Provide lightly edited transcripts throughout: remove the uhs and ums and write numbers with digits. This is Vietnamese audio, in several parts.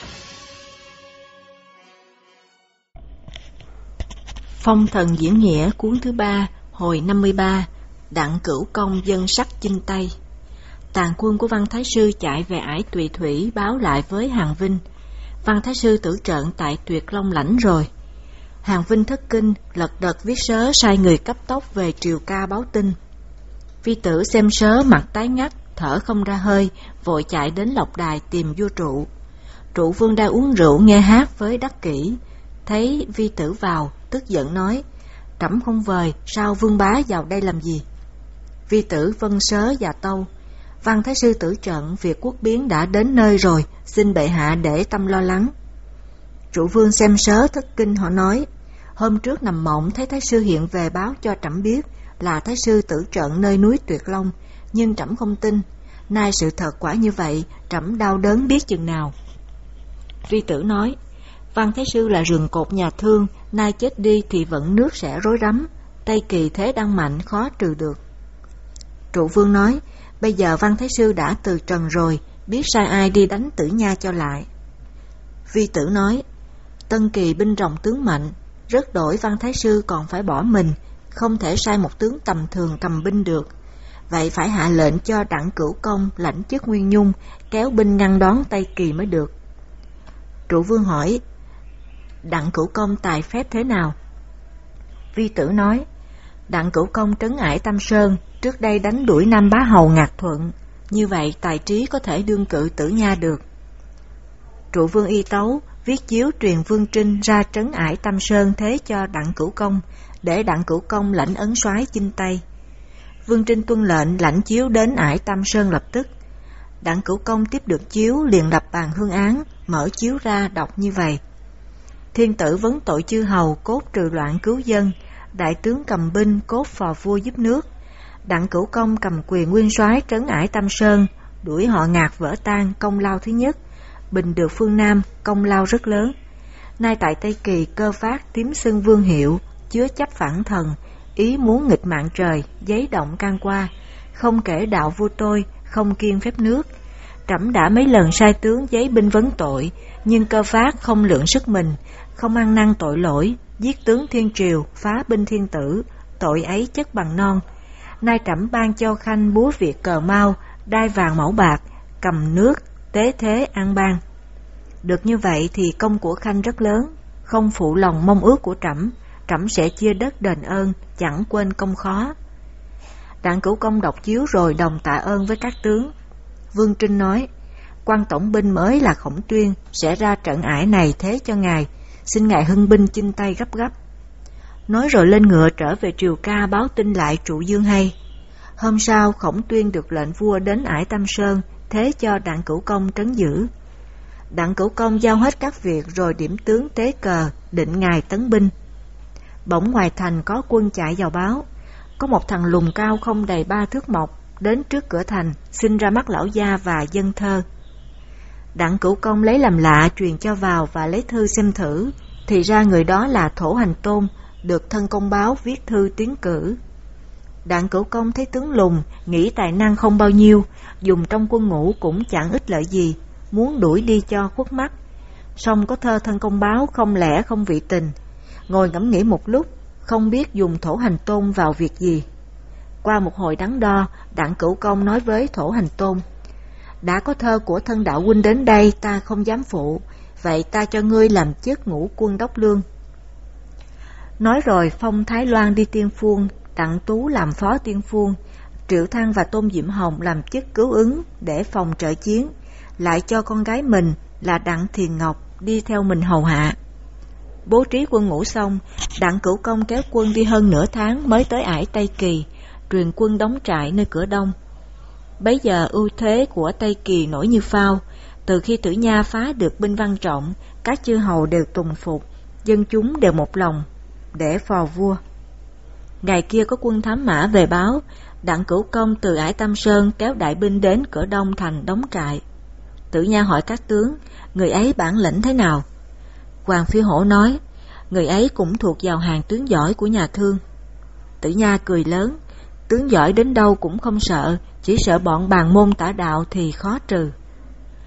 Phong thần diễn nghĩa cuốn thứ 3, hồi 53, Đặng Cửu Công dân sắc chinh Tây. Tàn quân của Văn Thái Sư chạy về ải Tùy Thủy báo lại với Hàn Vinh. Văn Thái Sư tử trận tại Tuyệt Long lãnh rồi. Hàn Vinh thất kinh, lật đật viết sớ sai người cấp tốc về Triều Ca báo tin. Vi tử xem sớ mặt tái ngắt, thở không ra hơi, vội chạy đến Lộc Đài tìm vua Trụ. Trụ vương đang uống rượu nghe hát với Đắc Kỷ, thấy vi tử vào, tức giận nói: trẫm không vời, sao vương bá vào đây làm gì? Vi tử vâng sớ và tâu: Văn Thái Sư tử trận, việc quốc biến đã đến nơi rồi, xin bệ hạ để tâm lo lắng. Trụ vương xem sớ thất kinh, họ nói: hôm trước nằm mộng thấy Thái Sư hiện về báo cho trẫm biết là Thái Sư tử trận nơi núi Tuyệt Long, nhưng trẫm không tin. Nay sự thật quả như vậy, trẫm đau đớn biết chừng nào. Vi tử nói: Văn Thái Sư là rừng cột nhà Thương, nay chết đi thì vận nước sẽ rối rắm, Tây Kỳ thế đang mạnh, khó trừ được. Trụ vương nói: bây giờ Văn Thái Sư đã từ trần rồi, biết sai ai đi đánh Tử Nha cho lại. Vi tử nói: Tân Kỳ binh ròng tướng mạnh, rất đổi Văn Thái Sư còn phải bỏ mình, không thể sai một tướng tầm thường cầm binh được. Vậy phải hạ lệnh cho Đặng Cửu Công lãnh chức Nguyên Nhung, kéo binh ngăn đón Tây Kỳ mới được. Trụ vương hỏi: Đặng Cửu Công tài phép thế nào? Vi tử nói: Đặng Cửu Công trấn ải Tam Sơn, trước đây đánh đuổi Nam Bá Hầu Ngạc Thuận, như vậy tài trí có thể đương cự Tử Nha được. Trụ vương y tấu, viết chiếu truyền Vương Trinh ra trấn ải Tam Sơn thế cho Đặng Cửu Công, để Đặng Cửu Công lãnh ấn soái chinh Tây. Vương Trinh tuân lệnh lãnh chiếu đến ải Tam Sơn lập tức. Đặng Cửu Công tiếp được chiếu liền lập bàn hương án, mở chiếu ra đọc như vậy: thiên tử vấn tội chư hầu, cốt trừ loạn cứu dân, đại tướng cầm binh, cốt phò vua giúp nước. Đặng Cửu Công cầm quyền nguyên soái trấn ải Tam Sơn, đuổi họ Ngạc vỡ tan, công lao thứ nhất, bình được phương Nam, công lao rất lớn. Nay tại Tây Kỳ cơ phát tím xưng vương hiệu, chứa chấp phản thần, ý muốn nghịch mạng trời, giấy động can qua, không kể đạo vua tôi, không kiêng phép nước. Trẫm đã mấy lần sai tướng giấy binh vấn tội, nhưng cơ phát không lượng sức mình, không ăn năn tội lỗi, giết tướng thiên triều, phá binh thiên tử, tội ấy chất bằng non. Nay trẫm ban cho khanh búa Việt cờ mau, đai vàng mẫu bạc, cầm nước, tế thế an bang. Được như vậy thì công của khanh rất lớn, không phụ lòng mong ước của trẫm, trẫm sẽ chia đất đền ơn, chẳng quên công khó. Đặng Cửu Công đọc chiếu rồi đồng tạ ơn với các tướng. Vương Trinh nói: quan tổng binh mới là Khổng Tuyên sẽ ra trận ải này thế cho ngài, xin ngài hưng binh chinh Tây gấp gấp. Nói rồi lên ngựa trở về Triều Ca báo tin lại Trụ Dương hay. Hôm sau Khổng Tuyên được lệnh vua đến ải Tam Sơn, thế cho Đặng Cửu Công trấn giữ. Đặng Cửu Công giao hết các việc rồi điểm tướng tế cờ, định ngày tấn binh. Bỗng ngoài thành có quân chạy vào báo: có một thằng lùn cao không đầy 3 thước mộc đến trước cửa thành, xin ra mắt lão gia và dân thơ. Đặng Cửu Công lấy làm lạ, truyền cho vào và lấy thư xem thử, thì ra người đó là Thổ Hành Tôn, được thân công báo viết thư tiến cử. Đặng Cửu Công thấy tướng lùn, nghĩ tài năng không bao nhiêu, dùng trong quân ngũ cũng chẳng ích lợi gì, muốn đuổi đi cho khuất mắt. Song có thơ thân công báo không lẽ không vị tình, ngồi ngẫm nghĩ một lúc, không biết dùng Thổ Hành Tôn vào việc gì. Qua một hồi đắn đo, Đặng Cửu Công nói với Thổ Hành Tôn: đã có thơ của thân đạo huynh đến đây, ta không dám phụ, vậy ta cho ngươi làm chức ngũ quân đốc lương. Nói rồi phong Thái Loan đi tiên phuông, Đặng Tú làm phó tiên phuông, Triệu Thăng và Tôn Diệm Hồng làm chức cứu ứng để phòng trợ chiến, lại cho con gái mình là Đặng Thiền Ngọc đi theo mình hầu hạ. Bố trí quân ngũ xong, Đặng Cửu Công kéo quân đi hơn nửa tháng mới tới ải Tây Kỳ, truyền quân đóng trại nơi cửa đông. Bấy giờ ưu thế của Tây Kỳ nổi như phao. Từ khi Tử Nha phá được binh Văn Trọng, các chư hầu đều tùng phục, dân chúng đều một lòng để phò vua. Ngày kia có quân thám mã về báo, Đặng Cửu Công từ ải Tam Sơn kéo đại binh đến cửa đông thành đóng trại. Tử Nha hỏi các tướng: người ấy bản lĩnh thế nào? Hoàng Phi Hổ nói: người ấy cũng thuộc vào hàng tướng giỏi của nhà Thương. Tử Nha cười lớn: tướng giỏi đến đâu cũng không sợ, chỉ sợ bọn bàn môn tả đạo thì khó trừ.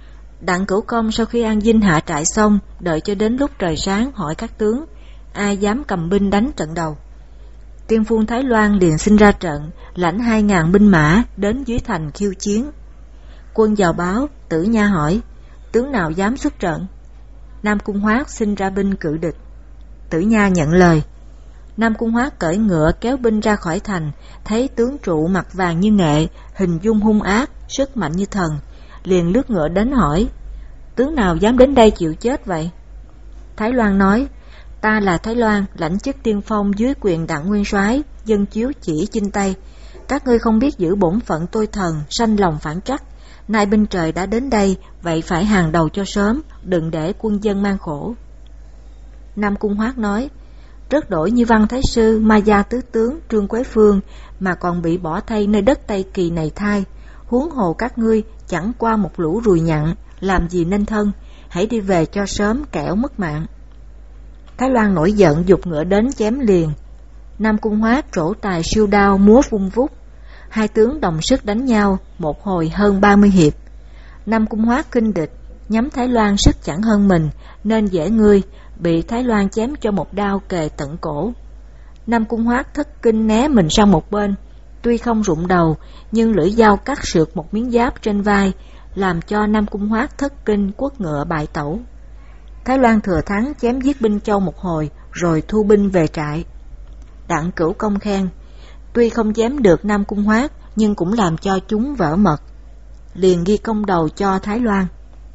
Đặng Cửu Công sau khi An Dinh hạ trại xong, đợi cho đến lúc trời sáng hỏi các tướng, ai dám cầm binh đánh trận đầu. Tiên Phong Thái Loan liền xin ra trận, lãnh 2.000 binh mã đến dưới thành khiêu chiến. Quân vào báo, Tử Nha hỏi, tướng nào dám xuất trận? Nam Cung Hoát xin ra binh cự địch. Tử Nha nhận lời. Nam Cung Hoát cởi ngựa kéo binh ra khỏi thành, thấy tướng trụ mặt vàng như nghệ, hình dung hung ác, sức mạnh như thần, liền lướt ngựa đến hỏi, tướng nào dám đến đây chịu chết vậy? Thái Loan nói, ta là Thái Loan, lãnh chức tiên phong dưới quyền Đặng Nguyên Soái, dân chiếu chỉ Chinh Tây. Các ngươi không biết giữ bổn phận tôi thần, sanh lòng phản trắc. Nay binh trời đã đến đây, vậy phải hàng đầu cho sớm, đừng để quân dân mang khổ. Nam Cung Hoát nói, rất đổi như Văn Thái Sư, Ma Gia Tứ Tướng, Trương Quế Phương, mà còn bị bỏ thay nơi đất Tây Kỳ này thai. Huống hồ các ngươi chẳng qua một lũ ruồi nhặn, làm gì nên thân, hãy đi về cho sớm kẻo mất mạng. Thái Loan nổi giận giục ngựa đến chém liền. Nam Cung Hoát trổ tài siêu đao múa vung vút. Hai tướng đồng sức đánh nhau, một hồi hơn 30 hiệp. Nam Cung Hoát kinh địch, nhắm Thái Loan sức chẳng hơn mình, nên dễ ngươi, bị Thái Loan chém cho một đao kề tận cổ. Nam Cung Hoát thất kinh né mình sang một bên, tuy không rụng đầu, nhưng lưỡi dao cắt sượt một miếng giáp trên vai, làm cho Nam Cung Hoát thất kinh quất ngựa bại tẩu. Thái Loan thừa thắng chém giết binh Châu một hồi, rồi thu binh về trại. Đặng Cửu Công khen, tuy không chém được Nam Cung Hoát, nhưng cũng làm cho chúng vỡ mật, liền ghi công đầu cho Thái Loan.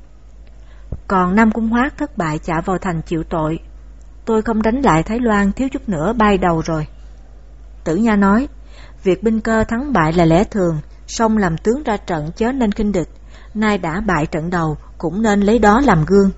Còn Nam Cung Hoát thất bại chạy vào thành chịu tội, tôi không đánh lại Thái Loan, thiếu chút nữa bay đầu rồi. Tử Nha nói, việc binh cơ thắng bại là lẽ thường, song làm tướng ra trận chớ nên khinh địch, nay đã bại trận đầu, cũng nên lấy đó làm gương.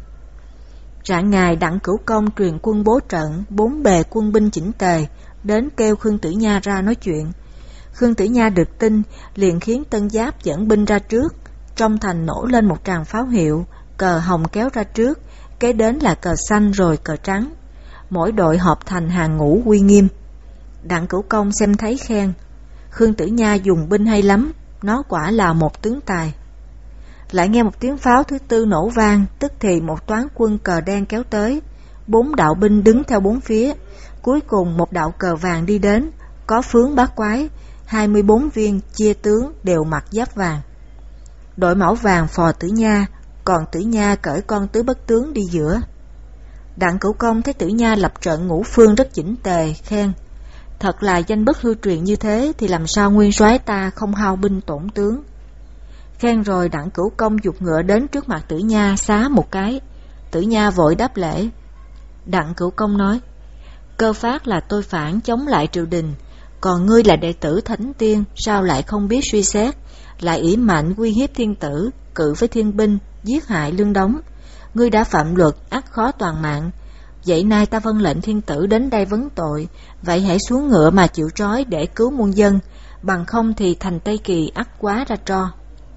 Rạng ngày Đặng Cửu Công truyền quân bố trận, bốn bề quân binh chỉnh tề, đến kêu Khương Tử Nha ra nói chuyện. Khương Tử Nha được tin, liền khiến Tân Giáp dẫn binh ra trước, trong thành nổ lên một tràng pháo hiệu, cờ hồng kéo ra trước, kế đến là cờ xanh rồi cờ trắng. Mỗi đội họp thành hàng ngũ uy nghiêm. Đặng Cửu Công xem thấy khen, Khương Tử Nha dùng binh hay lắm, nó quả là một tướng tài. Lại nghe một tiếng pháo thứ tư nổ vang, tức thì một toán quân cờ đen kéo tới, 4 đạo binh đứng theo bốn phía, cuối cùng một đạo cờ vàng đi đến, có phướng bát quái, 24 viên chia tướng đều mặc giáp vàng. Đội mão vàng phò Tử Nha, còn Tử Nha cởi con tứ bất tướng đi giữa. Đặng Cửu Công thấy Tử Nha lập trận ngũ phương rất chỉnh tề, khen, thật là danh bất hư truyền như thế thì làm sao nguyên soái ta không hao binh tổn tướng. Khen rồi Đặng Cửu Công giục ngựa đến trước mặt Tử Nha xá một cái. Tử Nha vội đáp lễ. Đặng Cửu Công nói, cơ phát là tôi phản chống lại triều đình, còn ngươi là đệ tử Thánh Tiên, sao lại không biết suy xét, lại ỷ mạnh uy hiếp thiên tử, cự với thiên binh, giết hại lương đống. Ngươi đã phạm luật, ắt khó toàn mạng. Vậy nay ta vâng lệnh thiên tử đến đây vấn tội, vậy hãy xuống ngựa mà chịu trói để cứu muôn dân, bằng không thì thành Tây Kỳ ắt quá ra tro.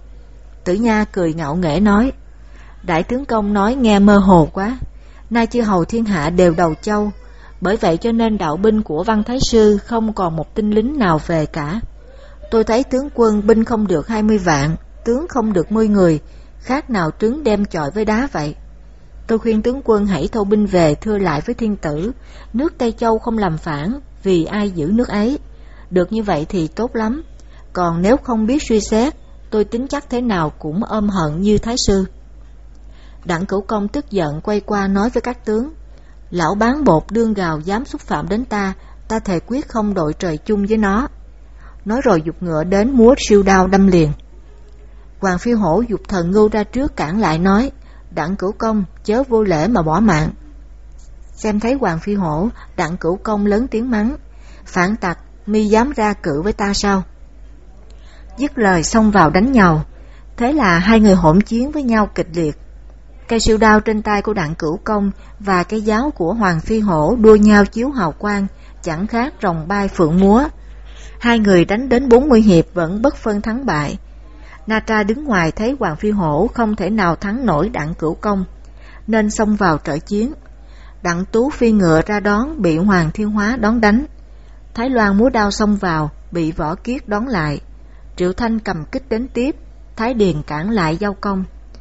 Tử Nha cười ngạo nghễ nói, đại tướng công nói nghe mơ hồ quá, nay chư hầu thiên hạ đều đầu châu, bởi vậy cho nên đạo binh của Văn Thái Sư không còn một tinh lính nào về cả. Tôi thấy tướng quân binh không được 20 vạn, tướng không được 10 người, khác nào trứng đem chọi với đá vậy. Tôi khuyên tướng quân hãy thâu binh về thưa lại với thiên tử, nước Tây Châu không làm phản, vì ai giữ nước ấy. Được như vậy thì tốt lắm, còn nếu không biết suy xét, tôi tính chắc thế nào cũng ôm hận như Thái Sư. Đặng Cửu Công tức giận quay qua nói với các tướng, lão bán bột đương gào dám xúc phạm đến ta, ta thề quyết không đội trời chung với nó. Nói rồi giục ngựa đến múa siêu đao đâm liền. Hoàng Phi Hổ giục Thần Ngưu ra trước cản lại nói, Đặng Cửu Công chớ vô lễ mà bỏ mạng. Xem thấy Hoàng Phi Hổ, Đặng Cửu Công lớn tiếng mắng, phản tặc, mi dám ra cự với ta sao? Dứt lời xông vào đánh nhau. Thế là hai người hỗn chiến với nhau kịch liệt. Cây siêu đao trên tay của Đặng Cửu Công và cái giáo của Hoàng Phi Hổ đua nhau chiếu hào quang, chẳng khác rồng bay phượng múa. Hai người đánh đến 40 hiệp vẫn bất phân thắng bại. Na Tra đứng ngoài thấy Hoàng Phi Hổ không thể nào thắng nổi Đặng Cửu Công, nên xông vào trợ chiến. Đặng Tú phi ngựa ra đón, bị Hoàng Thiên Hóa đón đánh. Thái Loan múa đao xông vào, bị Võ Kiết đón lại. Triệu Thanh cầm kích đến tiếp, Thái Điền cản lại giao công.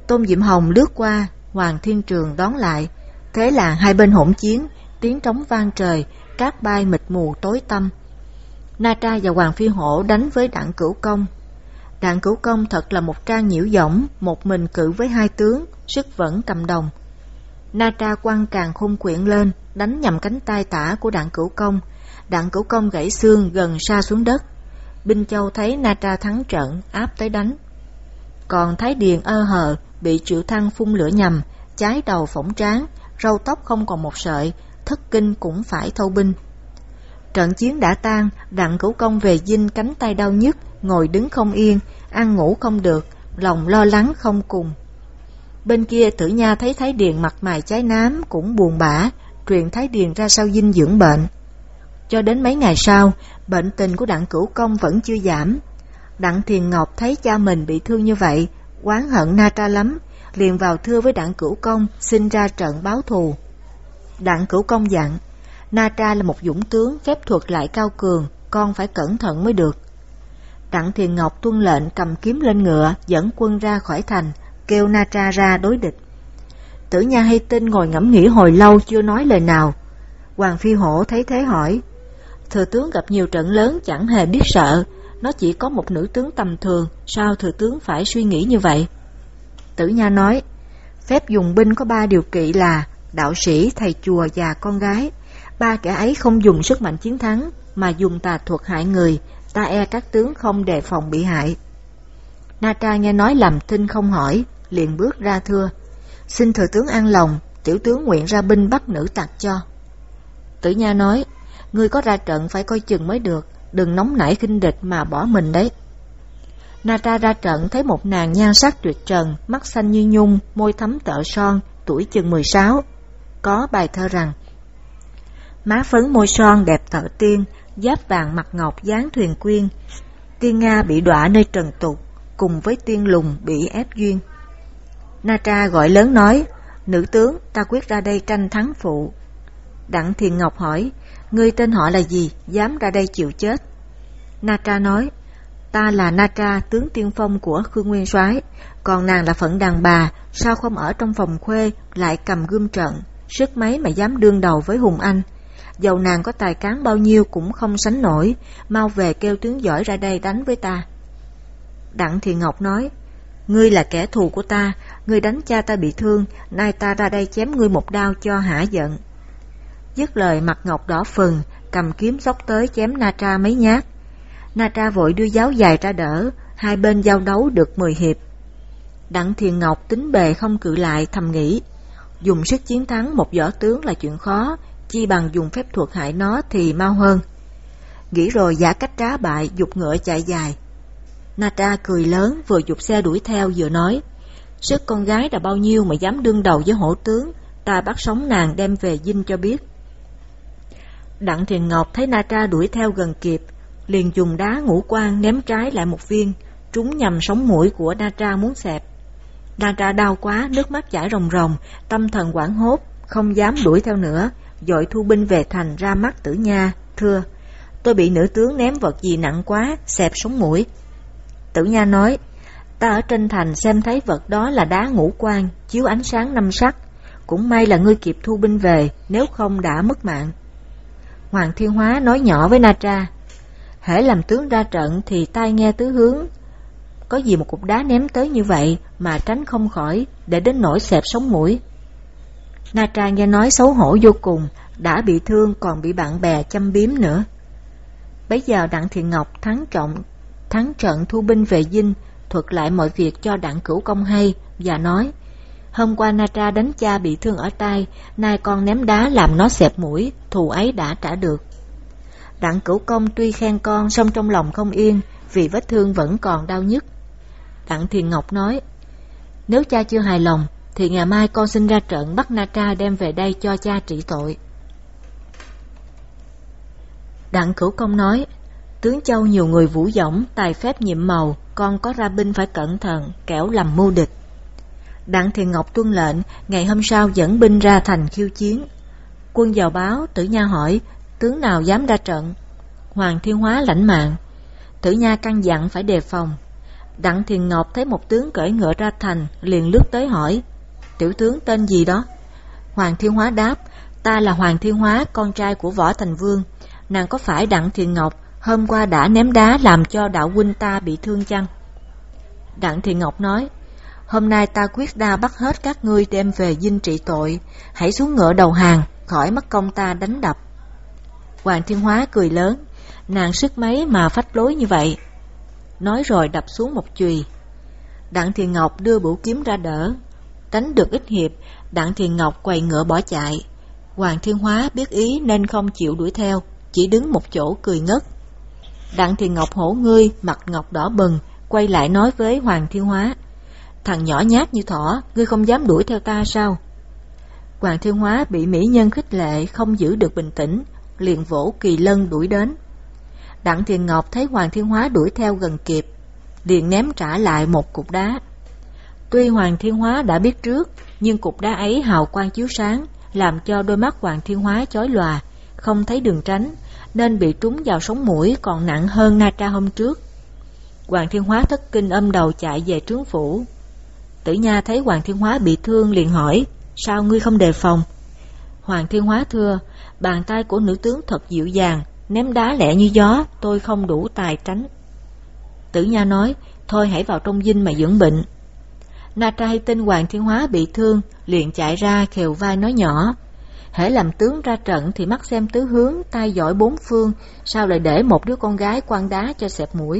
Tôn Diệm Hồng lướt qua, Hoàng Thiên Trường đón lại. Thế là hai bên hỗn chiến, tiếng trống vang trời, cát bay mịt mù tối tăm. Na Tra và Hoàng Phi Hổ đánh với Đặng Cửu Công. Đặng Cửu Công thật là một trang nhiễu dõng, một mình cự với hai tướng, sức vẫn cầm đồng. Na Tra quăng càn khôn quyện lên, đánh nhằm cánh tay tả của Đặng Cửu Công. Đặng Cửu Công gãy xương gần sa xuống đất. Binh Châu thấy Na Tra thắng trận, áp tới đánh. Còn Thái Điền ơ hờ, bị Triệu Thăng phun lửa nhằm, cháy đầu phỏng trán, râu tóc không còn một sợi, thất kinh cũng phải thâu binh. Trận chiến đã tan, Đặng Cửu Công về dinh cánh tay đau nhức, ngồi đứng không yên, ăn ngủ không được, lòng lo lắng không cùng. Bên kia Tử Nha thấy Thái Điền mặt mày cháy nám cũng buồn bã, truyền Thái Điền ra sau dinh dưỡng bệnh. Cho đến mấy ngày sau, bệnh tình của Đặng Cửu Công vẫn chưa giảm. Đặng Thiền Ngọc thấy cha mình bị thương như vậy, oán hận Na Tra lắm, liền vào thưa với Đặng Cửu Công xin ra trận báo thù. Đặng Cửu Công dặn, Na Tra là một dũng tướng, phép thuật lại cao cường, con phải cẩn thận mới được. Đặng Thiền Ngọc tuân lệnh cầm kiếm lên ngựa, dẫn quân ra khỏi thành, kêu Na Tra ra đối địch. Tử Nha hay tin ngồi ngẫm nghĩ hồi lâu chưa nói lời nào. Hoàng Phi Hổ thấy thế hỏi, thừa tướng gặp nhiều trận lớn chẳng hề biết sợ, nó chỉ có một nữ tướng tầm thường, sao thừa tướng phải suy nghĩ như vậy? Tử Nha nói, phép dùng binh có 3 điều kỵ là đạo sĩ, thầy chùa và con gái. 3 kẻ ấy không dùng sức mạnh chiến thắng, mà dùng tà thuật hại người, ta e các tướng không đề phòng bị hại. Na Tra nghe nói làm thinh không hỏi, liền bước ra thưa, xin thừa tướng an lòng, tiểu tướng nguyện ra binh bắt nữ tặc cho. Tử Nha nói, ngươi có ra trận phải coi chừng mới được, đừng nóng nảy khinh địch mà bỏ mình đấy. Na Tra ra trận thấy một nàng nhan sắc tuyệt trần, mắt xanh như nhung, môi thắm tợ son, tuổi chừng 16. Có bài thơ rằng, má phấn môi son đẹp tợ tiên, giáp vàng mặt ngọc dáng thuyền quyên. Tiên Nga bị đọa nơi trần tục, cùng với tiên lùng bị ép duyên. Na Tra gọi lớn nói, nữ tướng, ta quyết ra đây tranh thắng phụ. Đặng Thiền Ngọc hỏi, ngươi tên họ là gì, dám ra đây chịu chết? Na Tra nói, ta là Na Tra, tướng tiên phong của Khương Nguyên Soái, còn nàng là phận đàn bà, sao không ở trong phòng khuê lại cầm gươm trận, sức mấy mà dám đương đầu với Hùng Anh. Dầu nàng có tài cán bao nhiêu cũng không sánh nổi, mau về kêu tướng giỏi ra đây đánh với ta. Đặng Thiền Ngọc nói, ngươi là kẻ thù của ta, ngươi đánh cha ta bị thương, nay ta ra đây chém ngươi một đao cho hả giận. Dứt lời mặt ngọc đỏ phừng, cầm kiếm xốc tới chém Na Tra mấy nhát. Na Tra vội đưa giáo dài ra đỡ, hai bên giao đấu được 10 hiệp. Đặng Thiền Ngọc tính bề không cự lại, thầm nghĩ, dùng sức chiến thắng một võ tướng là chuyện khó, chi bằng dùng phép thuật hại nó thì mau hơn. Nghĩ rồi giả cách trá bại, giục ngựa chạy dài. Na Tra cười lớn, vừa giục xe đuổi theo vừa nói, sức con gái đã bao nhiêu mà dám đương đầu với hổ tướng, ta bắt sống nàng đem về dinh cho biết. Đặng Thiền Ngọc thấy Na Tra đuổi theo gần kịp, liền dùng đá ngũ quan ném trái lại một viên, trúng nhằm sống mũi của Na Tra muốn xẹp. Na Tra đau quá, nước mắt chảy ròng ròng, tâm thần hoảng hốt, không dám đuổi theo nữa, vội thu binh về thành ra mắt Tử Nha, thưa, tôi bị nữ tướng ném vật gì nặng quá, xẹp sống mũi. Tử Nha nói, ta ở trên thành xem thấy vật đó là đá ngũ quan, chiếu ánh sáng 5 sắc, cũng may là ngươi kịp thu binh về, nếu không đã mất mạng. Hoàng Thiên Hóa nói nhỏ với Na Tra, hễ làm tướng ra trận thì tai nghe tứ hướng, có gì một cục đá ném tới như vậy mà tránh không khỏi, để đến nỗi xẹp sống mũi. Na Tra nghe nói xấu hổ vô cùng, đã bị thương còn bị bạn bè châm biếm nữa. Bấy giờ Đặng Thiền Ngọc thắng trận thu binh về dinh, thuật lại mọi việc cho Đặng Cửu Công hay và nói, hôm qua Na Tra đánh cha bị thương ở tay, nay con ném đá làm nó xẹp mũi, thù ấy đã trả được. Đặng Cửu Công tuy khen con song trong lòng không yên, vì vết thương vẫn còn đau nhức. Đặng Thiền Ngọc nói, nếu cha chưa hài lòng thì ngày mai con xin ra trận bắt Na Tra đem về đây cho cha trị tội. Đặng Cửu Công nói, tướng Châu nhiều người vũ dõng, tài phép nhiệm màu, con có ra binh phải cẩn thận, kẻo làm mưu địch. Đặng Thiền Ngọc tuân lệnh, ngày hôm sau dẫn binh ra thành khiêu chiến. Quân vào báo, Tử Nha hỏi, tướng nào dám ra trận? Hoàng Thiên Hóa lãnh mạng. Tử Nha căn dặn phải đề phòng. Đặng Thiền Ngọc thấy một tướng cưỡi ngựa ra thành, liền lướt tới hỏi: tiểu tướng tên gì đó? Hoàng Thiên Hóa đáp: ta là Hoàng Thiên Hóa, con trai của Võ Thành Vương. Nàng có phải Đặng Thiền Ngọc hôm qua đã ném đá làm cho đạo huynh ta bị thương chăng? Đặng Thiền Ngọc nói: hôm nay ta quyết đa bắt hết các ngươi đem về dinh trị tội, hãy xuống ngựa đầu hàng, khỏi mất công ta đánh đập. Hoàng Thiên Hóa cười lớn: nàng sức mấy mà phách lối như vậy? Nói rồi đập xuống một chùy. Đặng Thiền Ngọc đưa bửu kiếm ra đỡ. Đánh được ít hiệp, Đặng Thiền Ngọc quầy ngựa bỏ chạy. Hoàng Thiên Hóa biết ý nên không chịu đuổi theo, chỉ đứng một chỗ cười ngất. Đặng Thiền Ngọc hổ ngươi, mặt ngọc đỏ bừng, quay lại nói với Hoàng Thiên Hóa: thằng nhỏ nhát như thỏ, ngươi không dám đuổi theo ta sao? Hoàng Thiên Hóa bị mỹ nhân khích lệ, không giữ được bình tĩnh, liền vỗ kỳ lân đuổi đến. Đặng Thiền Ngọc thấy Hoàng Thiên Hóa đuổi theo gần kịp, liền ném trả lại một cục đá. Tuy Hoàng Thiên Hóa đã biết trước, nhưng cục đá ấy hào quang chiếu sáng, làm cho đôi mắt Hoàng Thiên Hóa chói lòa, không thấy đường tránh, nên bị trúng vào sống mũi còn nặng hơn Na Tra hôm trước. Hoàng Thiên Hóa thất kinh ôm đầu chạy về trướng phủ. Tử Nha thấy Hoàng Thiên Hóa bị thương liền hỏi: sao ngươi không đề phòng? Hoàng Thiên Hóa thưa: bàn tay của nữ tướng thật dịu dàng, ném đá lẹ như gió, tôi không đủ tài tránh. Tử Nha nói: thôi hãy vào trong dinh mà dưỡng bệnh. Na Tra hay tin Hoàng Thiên Hóa bị thương, liền chạy ra khều vai nói nhỏ: hễ làm tướng ra trận thì mắt xem tứ hướng, tay giỏi bốn phương, sao lại để một đứa con gái quăng đá cho xẹp mũi?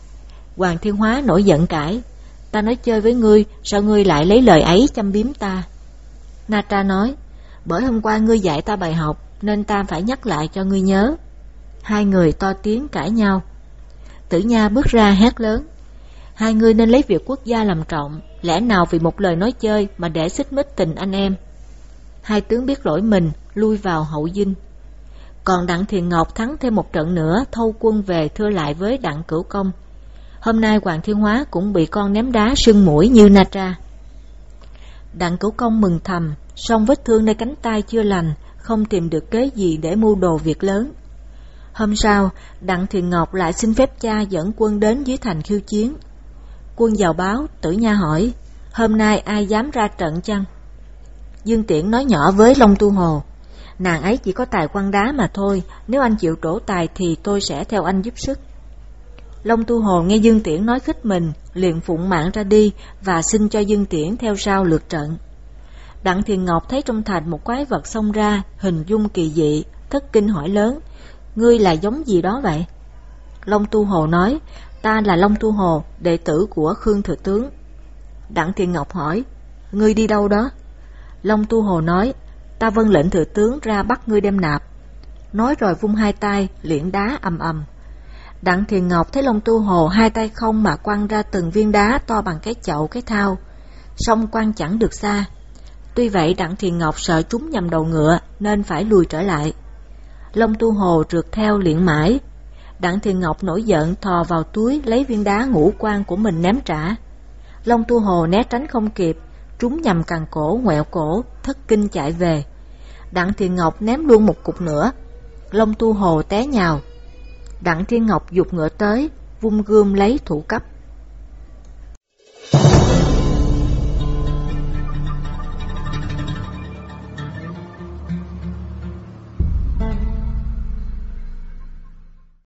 Hoàng Thiên Hóa nổi giận cãi: ta nói chơi với ngươi, sao ngươi lại lấy lời ấy châm biếm ta? Na Tra nói: bởi hôm qua ngươi dạy ta bài học, nên ta phải nhắc lại cho ngươi nhớ. Hai người to tiếng cãi nhau. Tử Nha bước ra hét lớn: hai ngươi nên lấy việc quốc gia làm trọng, lẽ nào vì một lời nói chơi mà để xích mích tình anh em? Hai tướng biết lỗi mình, lui vào hậu dinh. Còn Đặng Thiền Ngọc thắng thêm một trận nữa, thâu quân về thưa lại với Đặng Cửu Công: hôm nay Hoàng Thiên Hóa cũng bị con ném đá sưng mũi như Na Tra. Đặng Cửu Công mừng thầm, song vết thương nơi cánh tay chưa lành, không tìm được kế gì để mưu đồ việc lớn. Hôm sau, Đặng Thiền Ngọc lại xin phép cha dẫn quân đến dưới thành khiêu chiến. Quân vào báo, Tử Nha hỏi: hôm nay ai dám ra trận chăng? Dương Tiễn nói nhỏ với Long Tu Hồ: nàng ấy chỉ có tài quăng đá mà thôi, nếu anh chịu trổ tài thì tôi sẽ theo anh giúp sức. Long Tu Hồ nghe Dương Tiễn nói khích mình, liền phụng mạng ra đi và xin cho Dương Tiễn theo sau lượt trận. Đặng Thiền Ngọc thấy trong thành một quái vật xông ra, hình dung kỳ dị, thất kinh hỏi lớn: ngươi là giống gì đó vậy? Long Tu Hồ nói: ta là Long Tu Hồ, đệ tử của Khương Thừa Tướng. Đặng Thiền Ngọc hỏi: ngươi đi đâu đó? Long Tu Hồ nói: ta vâng lệnh Thừa Tướng ra bắt ngươi đem nạp. Nói rồi vung hai tay, liễn đá ầm ầm. Đặng Thiền Ngọc thấy Long Tu Hồ hai tay không mà quăng ra từng viên đá to bằng cái chậu cái thao, song quăng chẳng được xa. Tuy vậy Đặng Thiền Ngọc sợ trúng nhầm đầu ngựa nên phải lùi trở lại. Long Tu Hồ rượt theo liệng mãi. Đặng Thiền Ngọc nổi giận thò vào túi lấy viên đá ngũ quan của mình ném trả. Long Tu Hồ né tránh không kịp, trúng nhầm cằn cổ ngoẹo cổ, thất kinh chạy về. Đặng Thiền Ngọc ném luôn một cục nữa. Long Tu Hồ té nhào. Đặng Thiên Ngọc giục ngựa tới, vung gươm lấy thủ cấp.